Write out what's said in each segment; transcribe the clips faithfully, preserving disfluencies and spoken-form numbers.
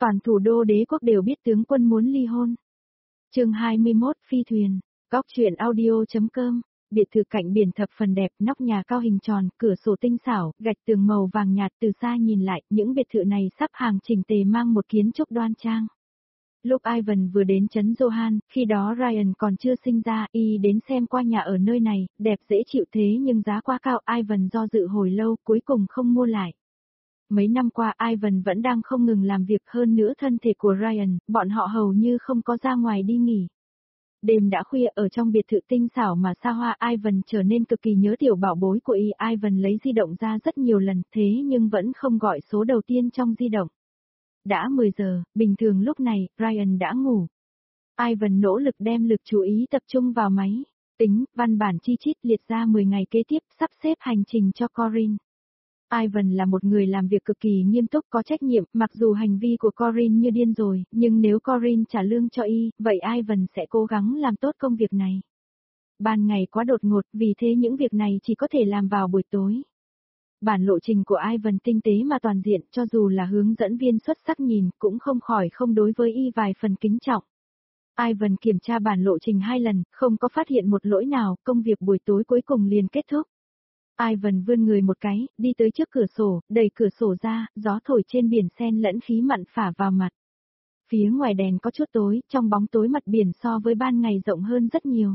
Toàn thủ đô đế quốc đều biết tướng quân muốn ly hôn. Chương hai mươi mốt Phi thuyền, góc truyện audio chấm com. Biệt thự cạnh biển thập phần đẹp, nóc nhà cao hình tròn, cửa sổ tinh xảo, gạch tường màu vàng nhạt, từ xa nhìn lại, những biệt thự này sắp hàng chỉnh tề mang một kiến trúc đoan trang. Lúc Ivan vừa đến trấn Johan, khi đó Ryan còn chưa sinh ra, y đến xem qua nhà ở nơi này, đẹp dễ chịu thế nhưng giá quá cao, Ivan do dự hồi lâu, cuối cùng không mua lại. Mấy năm qua Ivan vẫn đang không ngừng làm việc, hơn nữa thân thể của Ryan, bọn họ hầu như không có ra ngoài đi nghỉ. Đêm đã khuya, ở trong biệt thự tinh xảo mà xa hoa, Ivan trở nên cực kỳ nhớ tiểu bảo bối của y. Ivan lấy di động ra rất nhiều lần, thế nhưng vẫn không gọi số đầu tiên trong di động. Đã mười giờ, bình thường lúc này, Ryan đã ngủ. Ivan nỗ lực đem lực chú ý tập trung vào máy tính, văn bản chi chít liệt ra mười ngày kế tiếp, sắp xếp hành trình cho Corinne. Ivan là một người làm việc cực kỳ nghiêm túc, có trách nhiệm, mặc dù hành vi của Corinne như điên rồi, nhưng nếu Corinne trả lương cho y, vậy Ivan sẽ cố gắng làm tốt công việc này. Ban ngày quá đột ngột, vì thế những việc này chỉ có thể làm vào buổi tối. Bản lộ trình của Ivan tinh tế mà toàn diện, cho dù là hướng dẫn viên xuất sắc nhìn, cũng không khỏi không đối với y vài phần kính trọng. Ivan kiểm tra bản lộ trình hai lần, không có phát hiện một lỗi nào, công việc buổi tối cuối cùng liền kết thúc. Ivan vươn người một cái, đi tới trước cửa sổ, đẩy cửa sổ ra, gió thổi trên biển xen lẫn khí mặn phả vào mặt. Phía ngoài đèn có chút tối, trong bóng tối mặt biển so với ban ngày rộng hơn rất nhiều.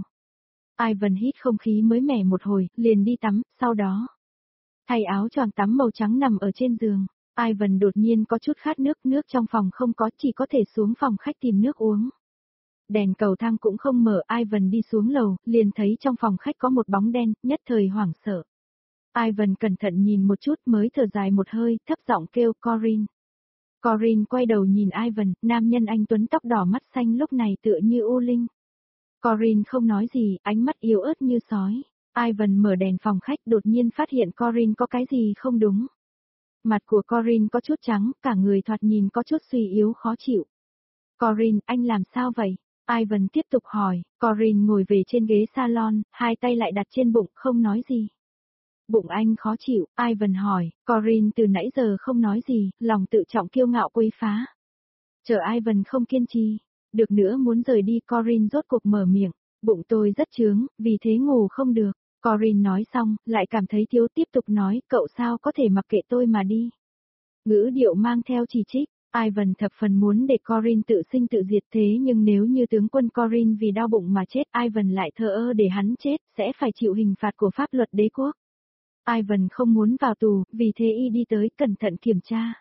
Ivan hít không khí mới mẻ một hồi, liền đi tắm, sau đó thay áo choàng tắm màu trắng nằm ở trên giường. Ivan đột nhiên có chút khát nước, nước trong phòng không có, chỉ có thể xuống phòng khách tìm nước uống. Đèn cầu thang cũng không mở, Ivan đi xuống lầu, liền thấy trong phòng khách có một bóng đen, nhất thời hoảng sợ. Ivan cẩn thận nhìn một chút mới thở dài một hơi, thấp giọng kêu Corinne. Corinne quay đầu nhìn Ivan, nam nhân anh tuấn tóc đỏ mắt xanh lúc này tựa như u linh. Corinne không nói gì, ánh mắt yếu ớt như sói. Ivan mở đèn phòng khách, đột nhiên phát hiện Corinne có cái gì không đúng. Mặt của Corinne có chút trắng, cả người thoạt nhìn có chút suy yếu khó chịu. Corinne, anh làm sao vậy? Ivan tiếp tục hỏi. Corinne ngồi về trên ghế salon, hai tay lại đặt trên bụng, không nói gì. Bụng anh khó chịu, Ivan hỏi. Corinne từ nãy giờ không nói gì, lòng tự trọng kiêu ngạo quấy phá. Chờ Ivan không kiên trì được nữa muốn rời đi, Corinne rốt cuộc mở miệng. Bụng tôi rất chướng, vì thế ngủ không được. Corinne nói xong, lại cảm thấy thiếu, tiếp tục nói, cậu sao có thể mặc kệ tôi mà đi. Ngữ điệu mang theo chỉ trích. Ivan thập phần muốn để Corinne tự sinh tự diệt, thế nhưng nếu như tướng quân Corinne vì đau bụng mà chết, Ivan lại thờ ơ để hắn chết, sẽ phải chịu hình phạt của pháp luật đế quốc. Ivan không muốn vào tù, vì thế y đi tới cẩn thận kiểm tra.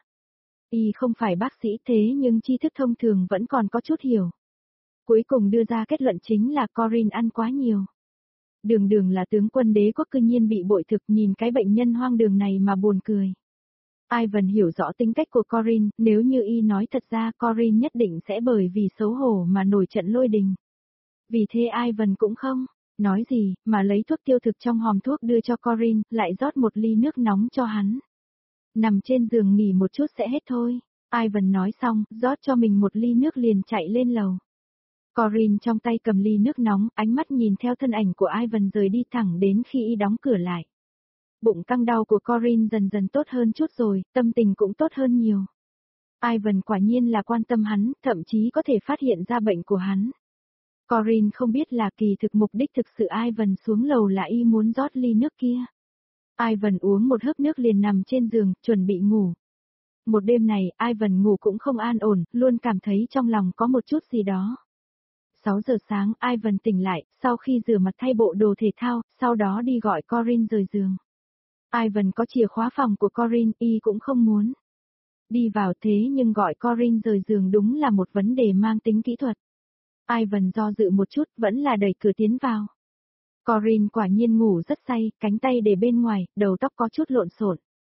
Y không phải bác sĩ thế nhưng tri thức thông thường vẫn còn có chút hiểu. Cuối cùng đưa ra kết luận chính là Corinne ăn quá nhiều. Đường đường là tướng quân đế quốc cư nhiên bị bội thực, nhìn cái bệnh nhân hoang đường này mà buồn cười. Ivan hiểu rõ tính cách của Corinne, nếu như y nói thật ra Corinne nhất định sẽ bởi vì xấu hổ mà nổi trận lôi đình. Vì thế Ivan cũng không nói gì, mà lấy thuốc tiêu thực trong hòm thuốc đưa cho Corinne, lại rót một ly nước nóng cho hắn. Nằm trên giường nghỉ một chút sẽ hết thôi. Ivan nói xong, rót cho mình một ly nước liền chạy lên lầu. Corinne trong tay cầm ly nước nóng, ánh mắt nhìn theo thân ảnh của Ivan rời đi thẳng đến khi y đóng cửa lại. Bụng căng đau của Corinne dần dần tốt hơn chút rồi, tâm tình cũng tốt hơn nhiều. Ivan quả nhiên là quan tâm hắn, thậm chí có thể phát hiện ra bệnh của hắn. Corinne không biết là kỳ thực mục đích thực sự Ivan xuống lầu là y muốn rót ly nước kia. Ivan uống một hớp nước liền nằm trên giường, chuẩn bị ngủ. Một đêm này, Ivan ngủ cũng không an ổn, luôn cảm thấy trong lòng có một chút gì đó. sáu giờ sáng, Ivan tỉnh lại, sau khi rửa mặt thay bộ đồ thể thao, sau đó đi gọi Corinne rời giường. Ivan có chìa khóa phòng của Corinne, y cũng không muốn đi vào, thế nhưng gọi Corinne rời giường đúng là một vấn đề mang tính kỹ thuật. Ivan do dự một chút, vẫn là đẩy cửa tiến vào. Corinne quả nhiên ngủ rất say, cánh tay để bên ngoài, đầu tóc có chút lộn xộn.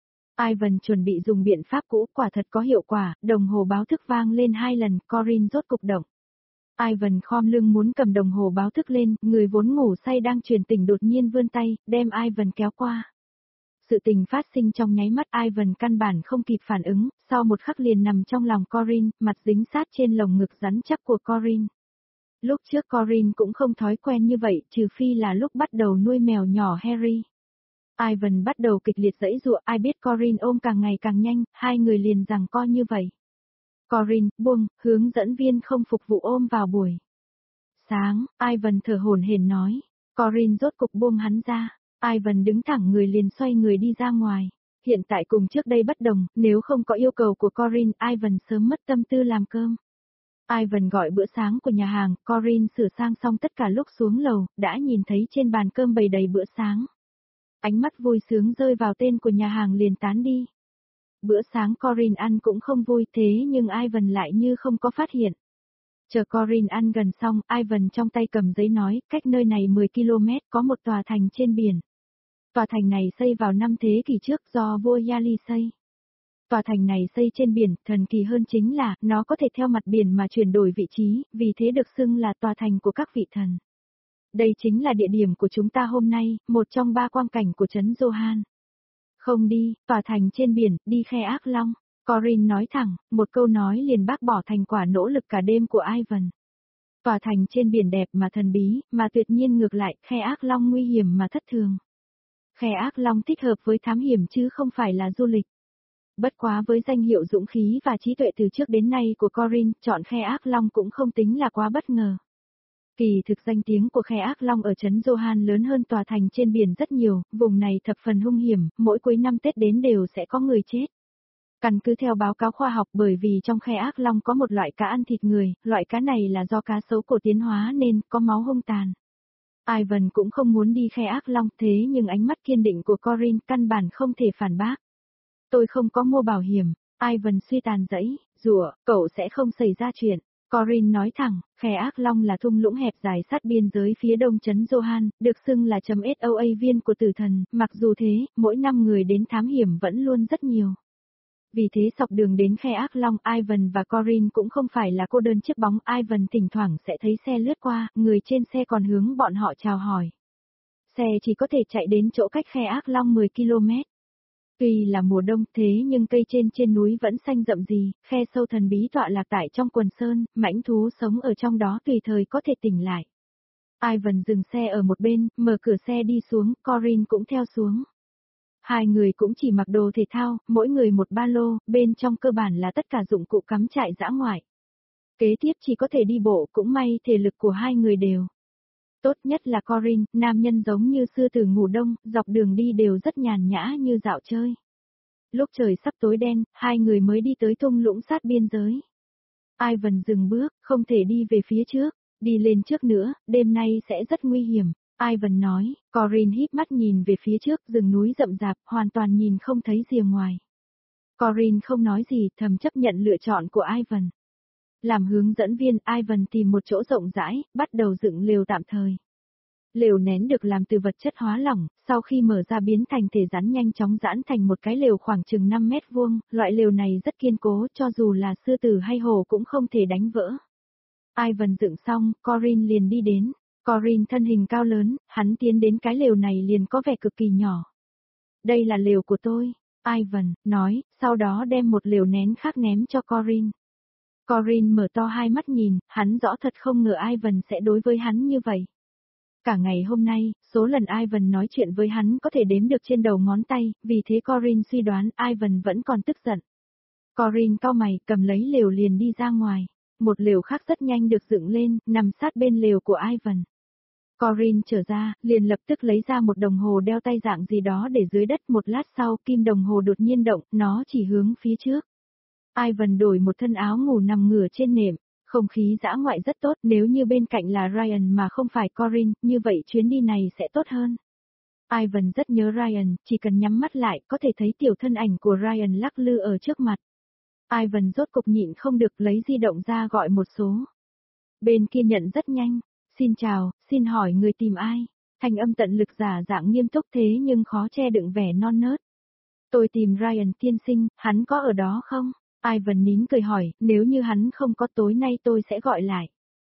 Ivan chuẩn bị dùng biện pháp cũ, quả thật có hiệu quả, đồng hồ báo thức vang lên hai lần, Corinne rốt cục động. Ivan khom lưng muốn cầm đồng hồ báo thức lên, người vốn ngủ say đang truyền tỉnh đột nhiên vươn tay, đem Ivan kéo qua. Sự tình phát sinh trong nháy mắt, Ivan căn bản không kịp phản ứng, sau một khắc liền nằm trong lòng Corinne, mặt dính sát trên lồng ngực rắn chắc của Corinne. Lúc trước Corinne cũng không thói quen như vậy, trừ phi là lúc bắt đầu nuôi mèo nhỏ Harry. Ivan bắt đầu kịch liệt giãy giụa, ai biết Corinne ôm càng ngày càng nhanh, hai người liền giằng co như vậy. Corinne, buông, hướng dẫn viên không phục vụ ôm vào buổi sáng, Ivan thở hổn hển nói. Corinne rốt cục buông hắn ra. Ivan đứng thẳng người liền xoay người đi ra ngoài. Hiện tại cùng trước đây bất đồng, nếu không có yêu cầu của Corinne, Ivan sớm mất tâm tư làm cơm. Ivan gọi bữa sáng của nhà hàng, Corinne sửa sang xong tất cả lúc xuống lầu, đã nhìn thấy trên bàn cơm bày đầy bữa sáng. Ánh mắt vui sướng rơi vào tên của nhà hàng liền tán đi. Bữa sáng Corinne ăn cũng không vui thế nhưng Ivan lại như không có phát hiện. Chờ Corinne ăn gần xong, Ivan trong tay cầm giấy nói, cách nơi này mười ki lô mét có một tòa thành trên biển. Tòa thành này xây vào năm thế kỷ trước do vua Yali xây. Tòa thành này xây trên biển, thần kỳ hơn chính là, nó có thể theo mặt biển mà chuyển đổi vị trí, vì thế được xưng là tòa thành của các vị thần. Đây chính là địa điểm của chúng ta hôm nay, một trong ba quang cảnh của trấn Johan. Không đi, tòa thành trên biển, đi khe Ác Long. Corinne nói thẳng, một câu nói liền bác bỏ thành quả nỗ lực cả đêm của Ivan. Tòa thành trên biển đẹp mà thần bí, mà tuyệt nhiên ngược lại, khe Ác Long nguy hiểm mà thất thường. Khe Ác Long thích hợp với thám hiểm chứ không phải là du lịch. Bất quá với danh hiệu dũng khí và trí tuệ từ trước đến nay của Corinne, chọn khe Ác Long cũng không tính là quá bất ngờ. Kỳ thực danh tiếng của khe Ác Long ở trấn Johan lớn hơn tòa thành trên biển rất nhiều, vùng này thập phần hung hiểm, mỗi cuối năm Tết đến đều sẽ có người chết. Căn cứ theo báo cáo khoa học bởi vì trong khe Ác Long có một loại cá ăn thịt người, loại cá này là do cá sấu cổ tiến hóa nên có máu hung tàn. Ivan cũng không muốn đi khe Ác Long thế nhưng ánh mắt kiên định của Corinne căn bản không thể phản bác. Tôi không có mua bảo hiểm, Ivan suy tàn dẫy, rủa, cậu sẽ không xảy ra chuyện. Corinne nói thẳng, khe Ác Long là thung lũng hẹp dài sát biên giới phía đông trấn Johan, được xưng là chấm SOA viên của tử thần, mặc dù thế, mỗi năm người đến thám hiểm vẫn luôn rất nhiều. Vì thế dọc đường đến khe Ác Long, Ivan và Corinne cũng không phải là cô đơn chiếc bóng, Ivan thỉnh thoảng sẽ thấy xe lướt qua, người trên xe còn hướng bọn họ chào hỏi. Xe chỉ có thể chạy đến chỗ cách khe Ác Long mười ki lô mét. Tuy là mùa đông thế nhưng cây trên trên núi vẫn xanh rậm rì, khe sâu thần bí tọa lạc tại trong quần sơn, mãnh thú sống ở trong đó tùy thời có thể tỉnh lại. Ivan dừng xe ở một bên, mở cửa xe đi xuống, Corinne cũng theo xuống. Hai người cũng chỉ mặc đồ thể thao, mỗi người một ba lô, bên trong cơ bản là tất cả dụng cụ cắm trại dã ngoại. Kế tiếp chỉ có thể đi bộ, cũng may thể lực của hai người đều. Tốt nhất là Corinne, nam nhân giống như sư tử ngủ đông, dọc đường đi đều rất nhàn nhã như dạo chơi. Lúc trời sắp tối đen, hai người mới đi tới thung lũng sát biên giới. Ivan dừng bước, không thể đi về phía trước, đi lên trước nữa, đêm nay sẽ rất nguy hiểm. Ivan nói, Corinne híp mắt nhìn về phía trước, rừng núi rậm rạp, hoàn toàn nhìn không thấy rìa ngoài. Corinne không nói gì, thầm chấp nhận lựa chọn của Ivan. Làm hướng dẫn viên, Ivan tìm một chỗ rộng rãi, bắt đầu dựng lều tạm thời. Lều nén được làm từ vật chất hóa lỏng, sau khi mở ra biến thành thể rắn nhanh chóng giãn thành một cái lều khoảng chừng năm mét vuông, loại lều này rất kiên cố, cho dù là sư tử hay hổ cũng không thể đánh vỡ. Ivan dựng xong, Corinne liền đi đến. Corinne thân hình cao lớn, hắn tiến đến cái lều này liền có vẻ cực kỳ nhỏ. Đây là lều của tôi, Ivan nói, sau đó đem một lều nén khác ném cho Corinne. Corinne mở to hai mắt nhìn, hắn rõ thật không ngờ Ivan sẽ đối với hắn như vậy. Cả ngày hôm nay, số lần Ivan nói chuyện với hắn có thể đếm được trên đầu ngón tay, vì thế Corinne suy đoán Ivan vẫn còn tức giận. Corinne cau mày, cầm lấy lều liền đi ra ngoài. Một lều khác rất nhanh được dựng lên, nằm sát bên lều của Ivan. Corinne trở ra, liền lập tức lấy ra một đồng hồ đeo tay dạng gì đó để dưới đất, một lát sau kim đồng hồ đột nhiên động, nó chỉ hướng phía trước. Ivan đổi một thân áo ngủ nằm ngửa trên nệm, không khí dã ngoại rất tốt, nếu như bên cạnh là Ryan mà không phải Corinne, như vậy chuyến đi này sẽ tốt hơn. Ivan rất nhớ Ryan, chỉ cần nhắm mắt lại có thể thấy tiểu thân ảnh của Ryan lắc lư ở trước mặt. Ivan rốt cục nhịn không được lấy di động ra gọi một số. Bên kia nhận rất nhanh. Xin chào, xin hỏi người tìm ai? Thanh âm tận lực giả dạng nghiêm túc thế nhưng khó che đựng vẻ non nớt. Tôi tìm Ryan tiên sinh, hắn có ở đó không? Ivan nín cười hỏi, nếu như hắn không có tối nay tôi sẽ gọi lại.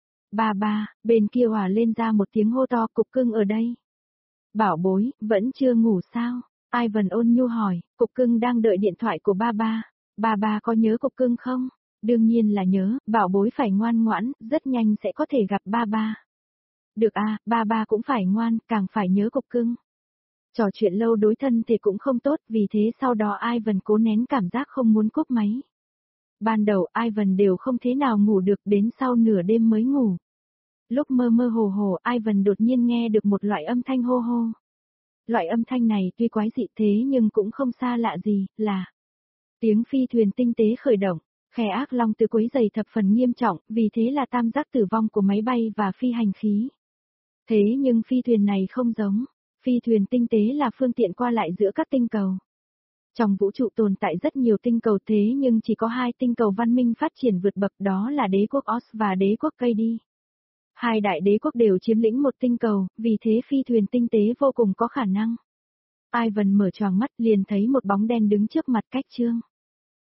Ba ba, bên kia hòa lên ra một tiếng hô to, cục cưng ở đây. Bảo bối, vẫn chưa ngủ sao? Ivan ôn nhu hỏi, cục cưng đang đợi điện thoại của ba ba. Ba ba có nhớ cục cưng không? Đương nhiên là nhớ, bảo bối phải ngoan ngoãn, rất nhanh sẽ có thể gặp ba ba. Được à, ba ba cũng phải ngoan, càng phải nhớ cục cưng. Trò chuyện lâu đối thân thì cũng không tốt, vì thế sau đó Ivan cố nén cảm giác không muốn cúp máy. Ban đầu Ivan đều không thế nào ngủ được, đến sau nửa đêm mới ngủ. Lúc mơ mơ hồ hồ, Ivan đột nhiên nghe được một loại âm thanh hô hô. Loại âm thanh này tuy quái dị thế nhưng cũng không xa lạ gì, là tiếng phi thuyền tinh tế khởi động. Khe ác long từ quấy giày thập phần nghiêm trọng, vì thế là tam giác tử vong của máy bay và phi hành khí. Thế nhưng phi thuyền này không giống. Phi thuyền tinh tế là phương tiện qua lại giữa các tinh cầu. Trong vũ trụ tồn tại rất nhiều tinh cầu thế nhưng chỉ có hai tinh cầu văn minh phát triển vượt bậc, đó là đế quốc Oz và đế quốc Cady. Hai đại đế quốc đều chiếm lĩnh một tinh cầu, vì thế phi thuyền tinh tế vô cùng có khả năng. Ivan mở choàng mắt liền thấy một bóng đen đứng trước mặt Cách Trương.